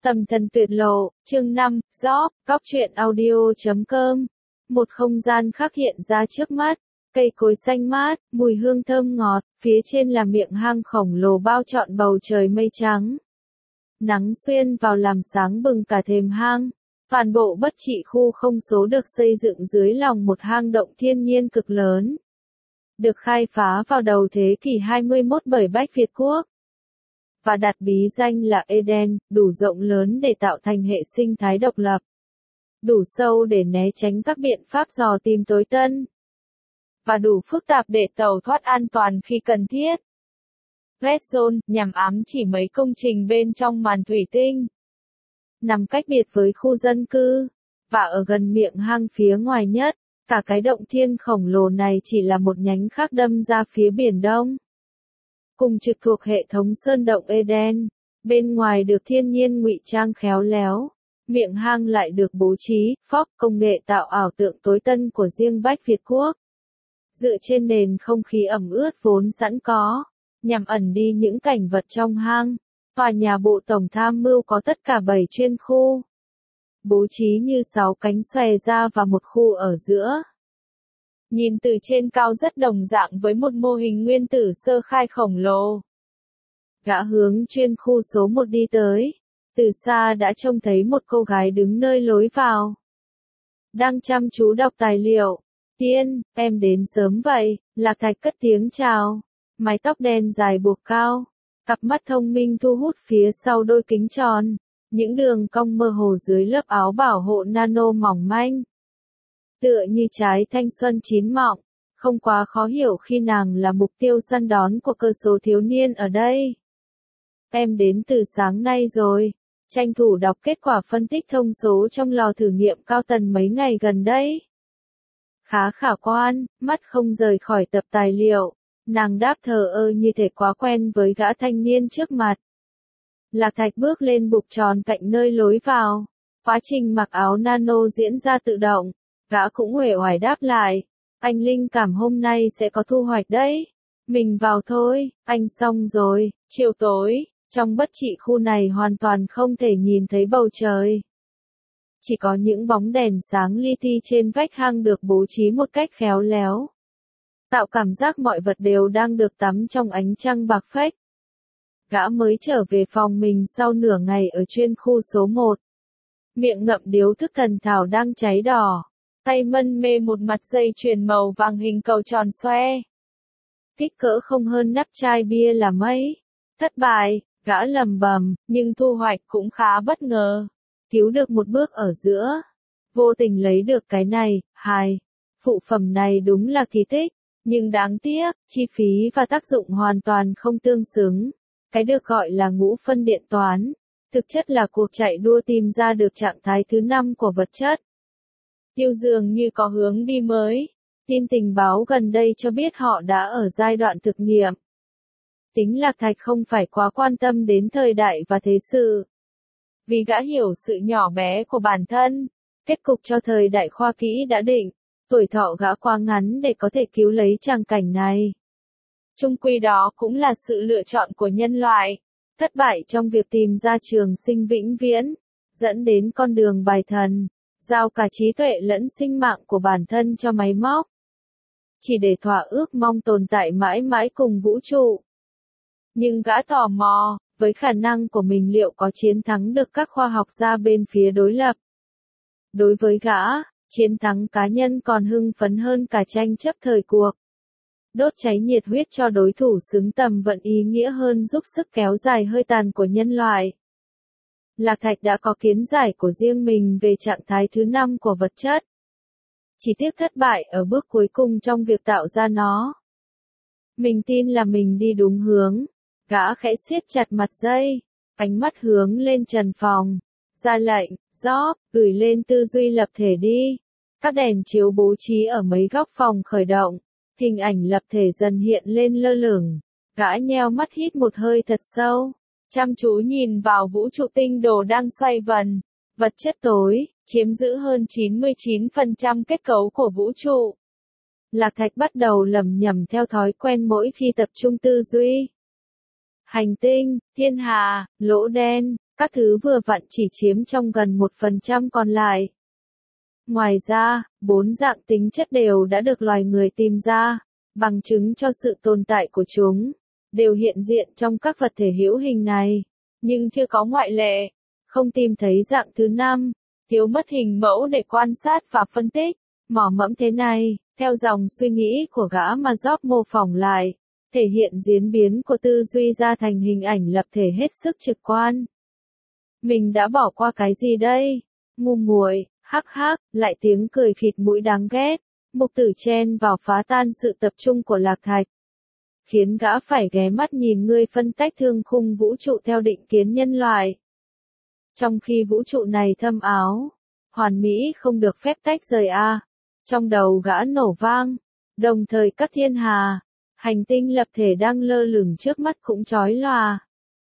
Tầm thần tuyệt lộ, chương 5, Job, góc truyện audio.com. Một không gian khác hiện ra trước mắt, cây cối xanh mát, mùi hương thơm ngọt, phía trên là miệng hang khổng lồ bao trọn bầu trời mây trắng. Nắng xuyên vào làm sáng bừng cả thềm hang. Toàn bộ bất trị khu không số được xây dựng dưới lòng một hang động thiên nhiên cực lớn. Được khai phá vào đầu thế kỷ 21 bởi Bách Việt Quốc. Và đặt bí danh là Eden, đủ rộng lớn để tạo thành hệ sinh thái độc lập. Đủ sâu để né tránh các biện pháp dò tìm tối tân. Và đủ phức tạp để tàu thoát an toàn khi cần thiết. Red Zone, nhằm ám chỉ mấy công trình bên trong màn thủy tinh. Nằm cách biệt với khu dân cư, và ở gần miệng hang phía ngoài nhất, cả cái động thiên khổng lồ này chỉ là một nhánh khác đâm ra phía biển Đông. Cùng trực thuộc hệ thống sơn động Eden, bên ngoài được thiên nhiên ngụy trang khéo léo, miệng hang lại được bố trí, phóc công nghệ tạo ảo tượng tối tân của riêng Bách Việt Quốc. Dựa trên nền không khí ẩm ướt vốn sẵn có, nhằm ẩn đi những cảnh vật trong hang, tòa nhà Bộ Tổng Tham mưu có tất cả 7 chuyên khu. Bố trí như 6 cánh xòe ra và một khu ở giữa. Nhìn từ trên cao rất đồng dạng với một mô hình nguyên tử sơ khai khổng lồ. Gã hướng chuyên khu số 1 đi tới. Từ xa đã trông thấy một cô gái đứng nơi lối vào. Đang chăm chú đọc tài liệu. Tiên, em đến sớm vậy, Lạc Thạch cất tiếng chào. Mái tóc đen dài buộc cao. Cặp mắt thông minh thu hút phía sau đôi kính tròn. Những đường cong mơ hồ dưới lớp áo bảo hộ nano mỏng manh. Tựa như trái thanh xuân chín mọng, không quá khó hiểu khi nàng là mục tiêu săn đón của cơ số thiếu niên ở đây. Em đến từ sáng nay rồi, tranh thủ đọc kết quả phân tích thông số trong lò thử nghiệm cao tần mấy ngày gần đây. Khá khả quan, mắt không rời khỏi tập tài liệu, nàng đáp thờ ơ như thể quá quen với gã thanh niên trước mặt. Lạc Thạch bước lên bục tròn cạnh nơi lối vào, quá trình mặc áo nano diễn ra tự động. Gã cũng uể oải đáp lại, anh linh cảm hôm nay sẽ có thu hoạch đấy. Mình vào thôi, anh xong rồi. Chiều tối, trong bất trị khu này hoàn toàn không thể nhìn thấy bầu trời. Chỉ có những bóng đèn sáng li ti trên vách hang được bố trí một cách khéo léo. Tạo cảm giác mọi vật đều đang được tắm trong ánh trăng bạc phách. Gã mới trở về phòng mình sau nửa ngày ở chuyên khu số 1. Miệng ngậm điếu thức thần thảo đang cháy đỏ. Tay mân mê một mặt dây chuyền màu vàng hình cầu tròn xoe. Kích cỡ không hơn nắp chai bia là mấy. Thất bại, gã lầm bầm, nhưng thu hoạch cũng khá bất ngờ. Cứu được một bước ở giữa. Vô tình lấy được cái này, phụ phẩm này đúng là kỳ tích. Nhưng đáng tiếc, chi phí và tác dụng hoàn toàn không tương xứng. Cái được gọi là ngũ phân điện toán. Thực chất là cuộc chạy đua tìm ra được trạng thái thứ 5 của vật chất. Tiêu dường như có hướng đi mới. Tin tình báo gần đây cho biết họ đã ở giai đoạn thực nghiệm. Tính Lạc Thạch không phải quá quan tâm đến thời đại và thế sự. Vì gã hiểu sự nhỏ bé của bản thân. Kết cục cho thời đại khoa kỹ đã định. Tuổi thọ gã quá ngắn để có thể cứu lấy tràng cảnh này. Chung quy đó cũng là sự lựa chọn của nhân loại. Thất bại trong việc tìm ra trường sinh vĩnh viễn. Dẫn đến con đường bài thần. Giao cả trí tuệ lẫn sinh mạng của bản thân cho máy móc. Chỉ để thỏa ước mong tồn tại mãi mãi cùng vũ trụ. Nhưng gã tò mò, với khả năng của mình liệu có chiến thắng được các khoa học gia bên phía đối lập. Đối với gã, chiến thắng cá nhân còn hưng phấn hơn cả tranh chấp thời cuộc. Đốt cháy nhiệt huyết cho đối thủ xứng tầm vận ý nghĩa hơn giúp sức kéo dài hơi tàn của nhân loại. Lạc Thạch đã có kiến giải của riêng mình về trạng thái thứ 5 của vật chất. Chỉ tiếc thất bại ở bước cuối cùng trong việc tạo ra nó. Mình tin là mình đi đúng hướng. Gã khẽ siết chặt mặt dây, ánh mắt hướng lên trần phòng. Ra lệnh, Job, gửi lên tư duy lập thể đi. Các đèn chiếu bố trí ở mấy góc phòng khởi động. Hình ảnh lập thể dần hiện lên lơ lửng. Gã nheo mắt hít một hơi thật sâu. Chăm chú nhìn vào vũ trụ tinh đồ đang xoay vần. Vật chất tối, chiếm giữ hơn 99% kết cấu của vũ trụ. Lạc Thạch bắt đầu lẩm nhẩm theo thói quen mỗi khi tập trung tư duy. Hành tinh, thiên hà, lỗ đen, Các thứ vừa vặn chỉ chiếm trong gần 1% còn lại. Ngoài ra, 4 dạng tính chất đều đã được loài người tìm ra, bằng chứng cho sự tồn tại của chúng, đều hiện diện trong các vật thể hữu hình này, nhưng chưa có ngoại lệ. Không tìm thấy dạng thứ 5, thiếu mất hình mẫu để quan sát và phân tích. Mỏ mẫm thế này, theo dòng suy nghĩ của gã mà Job mô phỏng lại, thể hiện diễn biến của tư duy ra thành hình ảnh lập thể hết sức trực quan. Mình đã bỏ qua cái gì đây? Ngu muội, hắc hắc, lại tiếng cười khịt mũi đáng ghét. Mục Tử chen vào phá tan sự tập trung của Lạc Thạch, khiến gã phải ghé mắt nhìn ngươi phân tách thương khung vũ trụ theo định kiến nhân loại. Trong khi vũ trụ này thâm áo, hoàn mỹ không được phép tách rời a. Trong đầu gã nổ vang, đồng thời các thiên hà, hành tinh lập thể đang lơ lửng trước mắt cũng chói lòa.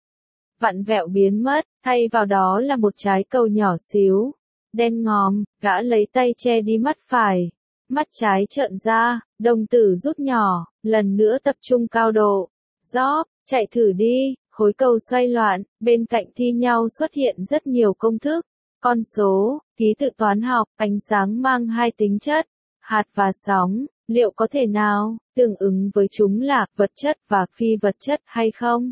Vặn vẹo biến mất, thay vào đó là một trái cầu nhỏ xíu, đen ngòm, gã lấy tay che đi mắt phải. Mắt trái trợn ra, đồng tử rút nhỏ, lần nữa tập trung cao độ. Job, chạy thử đi, khối cầu xoay loạn, bên cạnh thi nhau xuất hiện rất nhiều công thức, con số, ký tự toán học, ánh sáng mang hai tính chất, hạt và sóng, liệu có thể nào tương ứng với chúng là vật chất và phi vật chất hay không?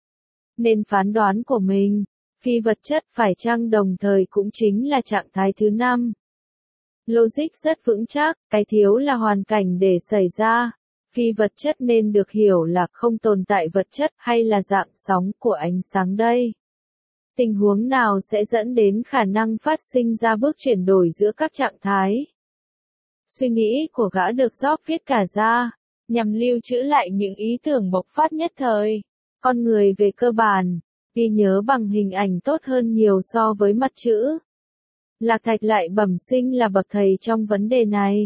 Nên phán đoán của mình, phi vật chất phải chăng đồng thời cũng chính là trạng thái thứ 5. Logic rất vững chắc, cái thiếu là hoàn cảnh để xảy ra. Phi vật chất nên được hiểu là không tồn tại vật chất hay là dạng sóng của ánh sáng đây. Tình huống nào sẽ dẫn đến khả năng phát sinh ra bước chuyển đổi giữa các trạng thái? Suy nghĩ của gã được Job viết cả ra, nhằm lưu trữ lại những ý tưởng bộc phát nhất thời. Con người về cơ bản, ghi nhớ bằng hình ảnh tốt hơn nhiều so với mặt chữ. Lạc Thạch lại bẩm sinh là bậc thầy trong vấn đề này.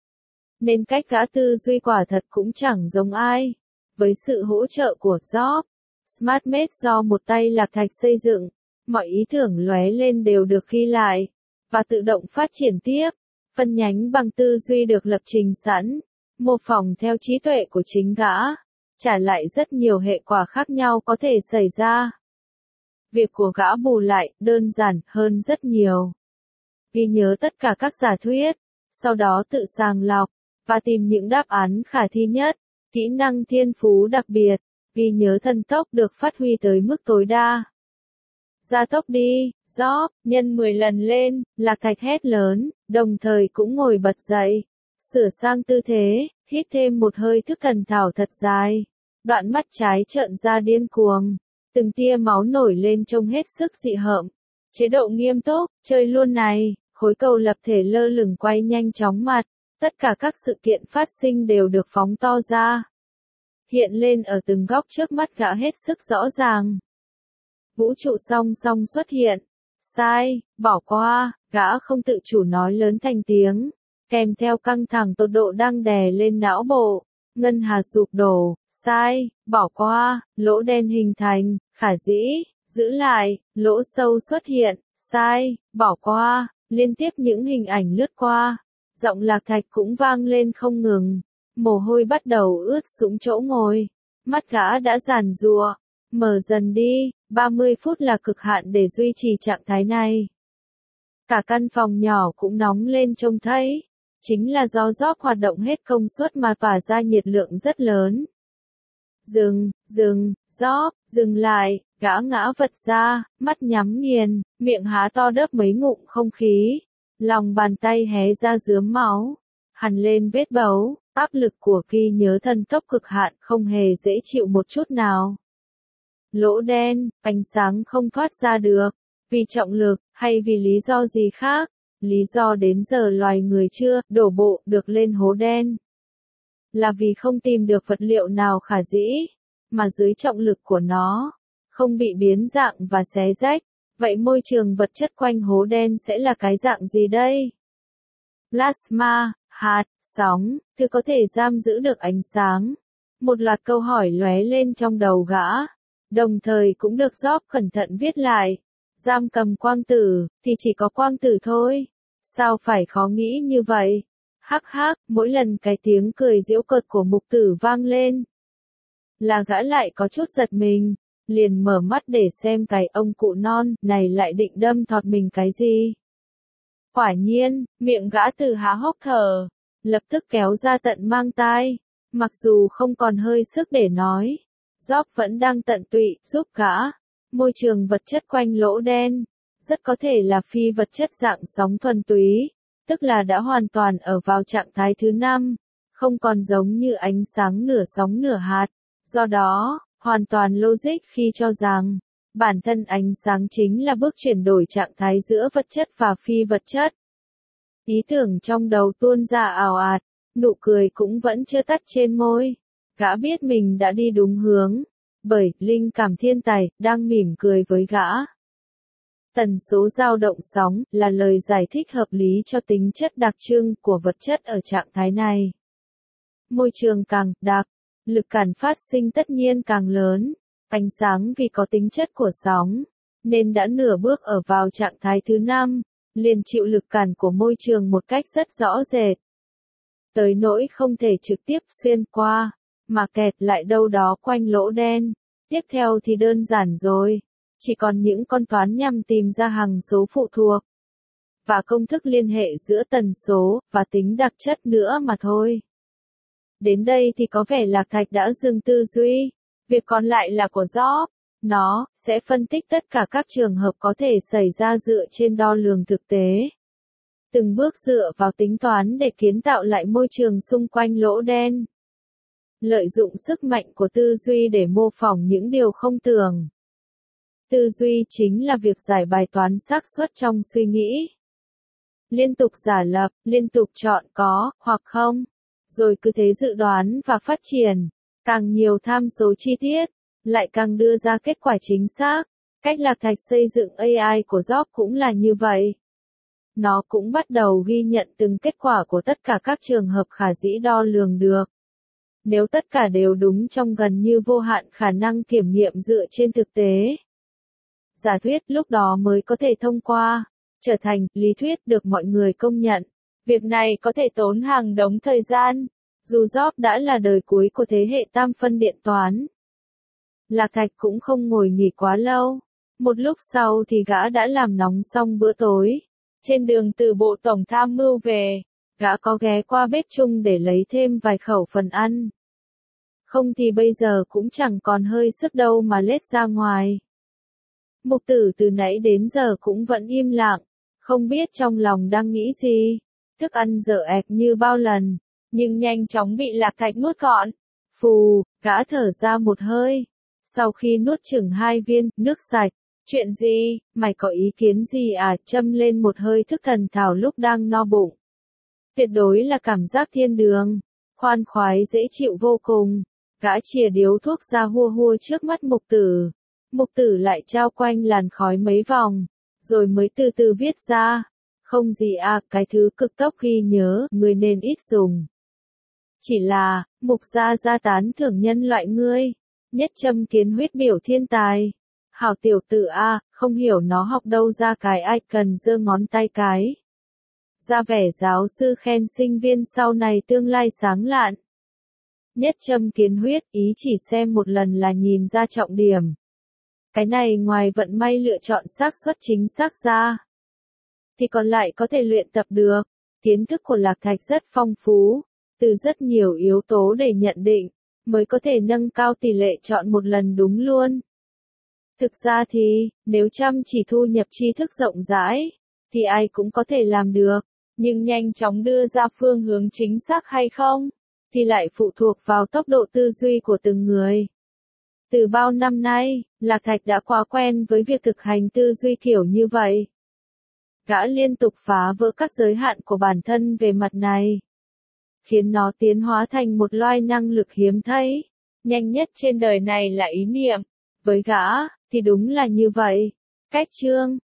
Nên cách gã tư duy quả thật cũng chẳng giống ai. Với sự hỗ trợ của Job, SmartMate do một tay Lạc Thạch xây dựng, mọi ý tưởng lóe lên đều được ghi lại, và tự động phát triển tiếp. Phân nhánh bằng tư duy được lập trình sẵn, mô phỏng theo trí tuệ của chính gã, trả lại rất nhiều hệ quả khác nhau có thể xảy ra. Việc của gã bù lại, đơn giản hơn rất nhiều. Ghi nhớ tất cả các giả thuyết, sau đó tự sàng lọc, và tìm những đáp án khả thi nhất. Kỹ năng thiên phú đặc biệt, ghi nhớ thần tốc được phát huy tới mức tối đa. Gia tốc đi, Job, nhân 10 lần lên, Lạc Thạch hét lớn, đồng thời cũng ngồi bật dậy. Sửa sang tư thế, hít thêm một hơi thức thần thảo thật dài. Đoạn mắt trái trợn ra điên cuồng. Từng tia máu nổi lên trông hết sức dị hợm. Chế độ nghiêm túc, chơi luôn này, khối cầu lập thể lơ lửng quay nhanh chóng mặt. Tất cả các sự kiện phát sinh đều được phóng to ra. Hiện lên ở từng góc trước mắt gã hết sức rõ ràng. Vũ trụ song song xuất hiện. Sai, bỏ qua, gã không tự chủ nói lớn thành tiếng. Kèm theo căng thẳng tột độ đang đè lên não bộ. Ngân hà sụp đổ, sai, bỏ qua, lỗ đen hình thành, khả dĩ, giữ lại, lỗ sâu xuất hiện, sai, bỏ qua, liên tiếp những hình ảnh lướt qua. Giọng Lạc Thạch cũng vang lên không ngừng. Mồ hôi bắt đầu ướt sũng chỗ ngồi. Mắt gã đã giàn giụa. Mở dần đi, 30 phút là cực hạn để duy trì trạng thái này. Cả căn phòng nhỏ cũng nóng lên trông thấy. Chính là do Job hoạt động hết công suất mà tỏa ra nhiệt lượng rất lớn. Dừng, Job, dừng lại, gã ngã vật ra, mắt nhắm nghiền, miệng há to đớp mấy ngụm không khí. Lòng bàn tay hé ra rướm máu, hằn lên vết bấu, áp lực của ghi nhớ thần tốc cực hạn không hề dễ chịu một chút nào. Lỗ đen, ánh sáng không thoát ra được, vì trọng lực, hay vì lý do gì khác, lý do đến giờ loài người chưa đổ bộ được lên hố đen. Là vì không tìm được vật liệu nào khả dĩ, mà dưới trọng lực của nó, không bị biến dạng và xé rách. Vậy môi trường vật chất quanh hố đen sẽ là cái dạng gì đây? Plasma, hạt, sóng, thứ có thể giam giữ được ánh sáng. Một loạt câu hỏi lóe lên trong đầu gã, đồng thời cũng được Job cẩn thận viết lại. Giam cầm quang tử, thì chỉ có quang tử thôi. Sao phải khó nghĩ như vậy? Hắc hắc, mỗi lần cái tiếng cười giễu cợt của Mục Tử vang lên, là gã lại có chút giật mình. liền mở mắt để xem cái ông cụ non này lại định đâm thọt mình cái gì. Quả nhiên, miệng gã từ há hốc thở, lập tức kéo ra tận mang tai, mặc dù không còn hơi sức để nói. Job vẫn đang tận tụy giúp gã. Môi trường vật chất quanh lỗ đen, rất có thể là phi vật chất dạng sóng thuần túy, tức là đã hoàn toàn ở vào trạng thái thứ 5, không còn giống như ánh sáng nửa sóng nửa hạt. Do đó, hoàn toàn logic khi cho rằng, bản thân ánh sáng chính là bước chuyển đổi trạng thái giữa vật chất và phi vật chất. Ý tưởng trong đầu tuôn ra ào ạt, nụ cười cũng vẫn chưa tắt trên môi. Gã biết mình đã đi đúng hướng, bởi linh cảm thiên tài đang mỉm cười với gã. Tần số dao động sóng là lời giải thích hợp lý cho tính chất đặc trưng của vật chất ở trạng thái này. Môi trường càng đặc, lực cản phát sinh tất nhiên càng lớn. Ánh sáng vì có tính chất của sóng, nên đã nửa bước ở vào trạng thái thứ 5, liền chịu lực cản của môi trường một cách rất rõ rệt. Tới nỗi không thể trực tiếp xuyên qua, mà kẹt lại đâu đó quanh lỗ đen. Tiếp theo thì đơn giản rồi, chỉ còn những con toán nhằm tìm ra hằng số phụ thuộc, và công thức liên hệ giữa tần số và tính đặc chất nữa mà thôi. Đến đây thì có vẻ Lạc Thạch đã dừng tư duy, việc còn lại là của Job. Nó sẽ phân tích tất cả các trường hợp có thể xảy ra dựa trên đo lường thực tế. Từng bước dựa vào tính toán để kiến tạo lại môi trường xung quanh lỗ đen. Lợi dụng sức mạnh của tư duy để mô phỏng những điều không tưởng. Tư duy chính là việc giải bài toán xác suất trong suy nghĩ. Liên tục giả lập, liên tục chọn có, hoặc không. Rồi cứ thế dự đoán và phát triển. Càng nhiều tham số chi tiết, lại càng đưa ra kết quả chính xác. Cách Lạc Thạch xây dựng AI của Job cũng là như vậy. Nó cũng bắt đầu ghi nhận từng kết quả của tất cả các trường hợp khả dĩ đo lường được. Nếu tất cả đều đúng trong gần như vô hạn khả năng kiểm nghiệm dựa trên thực tế, giả thuyết lúc đó mới có thể thông qua, trở thành lý thuyết được mọi người công nhận. Việc này có thể tốn hàng đống thời gian, dù Job đã là đời cuối của thế hệ tam phân điện toán. Lạc Thạch cũng không ngồi nghỉ quá lâu. Một lúc sau thì gã đã làm nóng xong bữa tối. Trên đường từ bộ tổng tham mưu về, gã có ghé qua bếp chung để lấy thêm vài khẩu phần ăn. Không thì bây giờ cũng chẳng còn hơi sức đâu mà lết ra ngoài. Mục Tử từ nãy đến giờ cũng vẫn im lặng, không biết trong lòng đang nghĩ gì. Thức ăn dở ẹc như bao lần, nhưng nhanh chóng bị Lạc Thạch nuốt gọn. Phù, gã thở ra một hơi. Sau khi nuốt chừng 2 viên nước sạch, chuyện gì, mày có ý kiến gì à? Châm lên một hơi thức thần thảo lúc đang no bụng. Tuyệt đối là cảm giác thiên đường, khoan khoái dễ chịu vô cùng. Gã chìa điếu thuốc ra hua hua trước mắt Mục Tử. Mục Tử lại trao quanh làn khói mấy vòng, rồi mới từ từ viết ra. Không gì à, cái thứ cực tốc ghi nhớ, người nên ít dùng. Chỉ là, Mục gia tán thưởng nhân loại ngươi. Nhất châm kiến huyết biểu thiên tài. Hảo tiểu tử a, không hiểu nó học đâu ra cái ai cần giơ ngón tay cái. Ra vẻ giáo sư khen sinh viên sau này tương lai sáng lạn. Nhất châm kiến huyết, ý chỉ xem một lần là nhìn ra trọng điểm. Cái này ngoài vận may lựa chọn xác suất chính xác ra, thì còn lại có thể luyện tập được. Kiến thức của Lạc Thạch rất phong phú, từ rất nhiều yếu tố để nhận định, mới có thể nâng cao tỷ lệ chọn một lần đúng luôn. Thực ra thì, nếu chăm chỉ thu nhập tri thức rộng rãi, thì ai cũng có thể làm được, nhưng nhanh chóng đưa ra phương hướng chính xác hay không, thì lại phụ thuộc vào tốc độ tư duy của từng người. Từ bao năm nay, Lạc Thạch đã quá quen với việc thực hành tư duy kiểu như vậy. Gã liên tục phá vỡ các giới hạn của bản thân về mặt này, khiến nó tiến hóa thành một loài năng lực hiếm thấy. Nhanh nhất trên đời này là ý niệm. Với gã, thì đúng là như vậy. Cách chương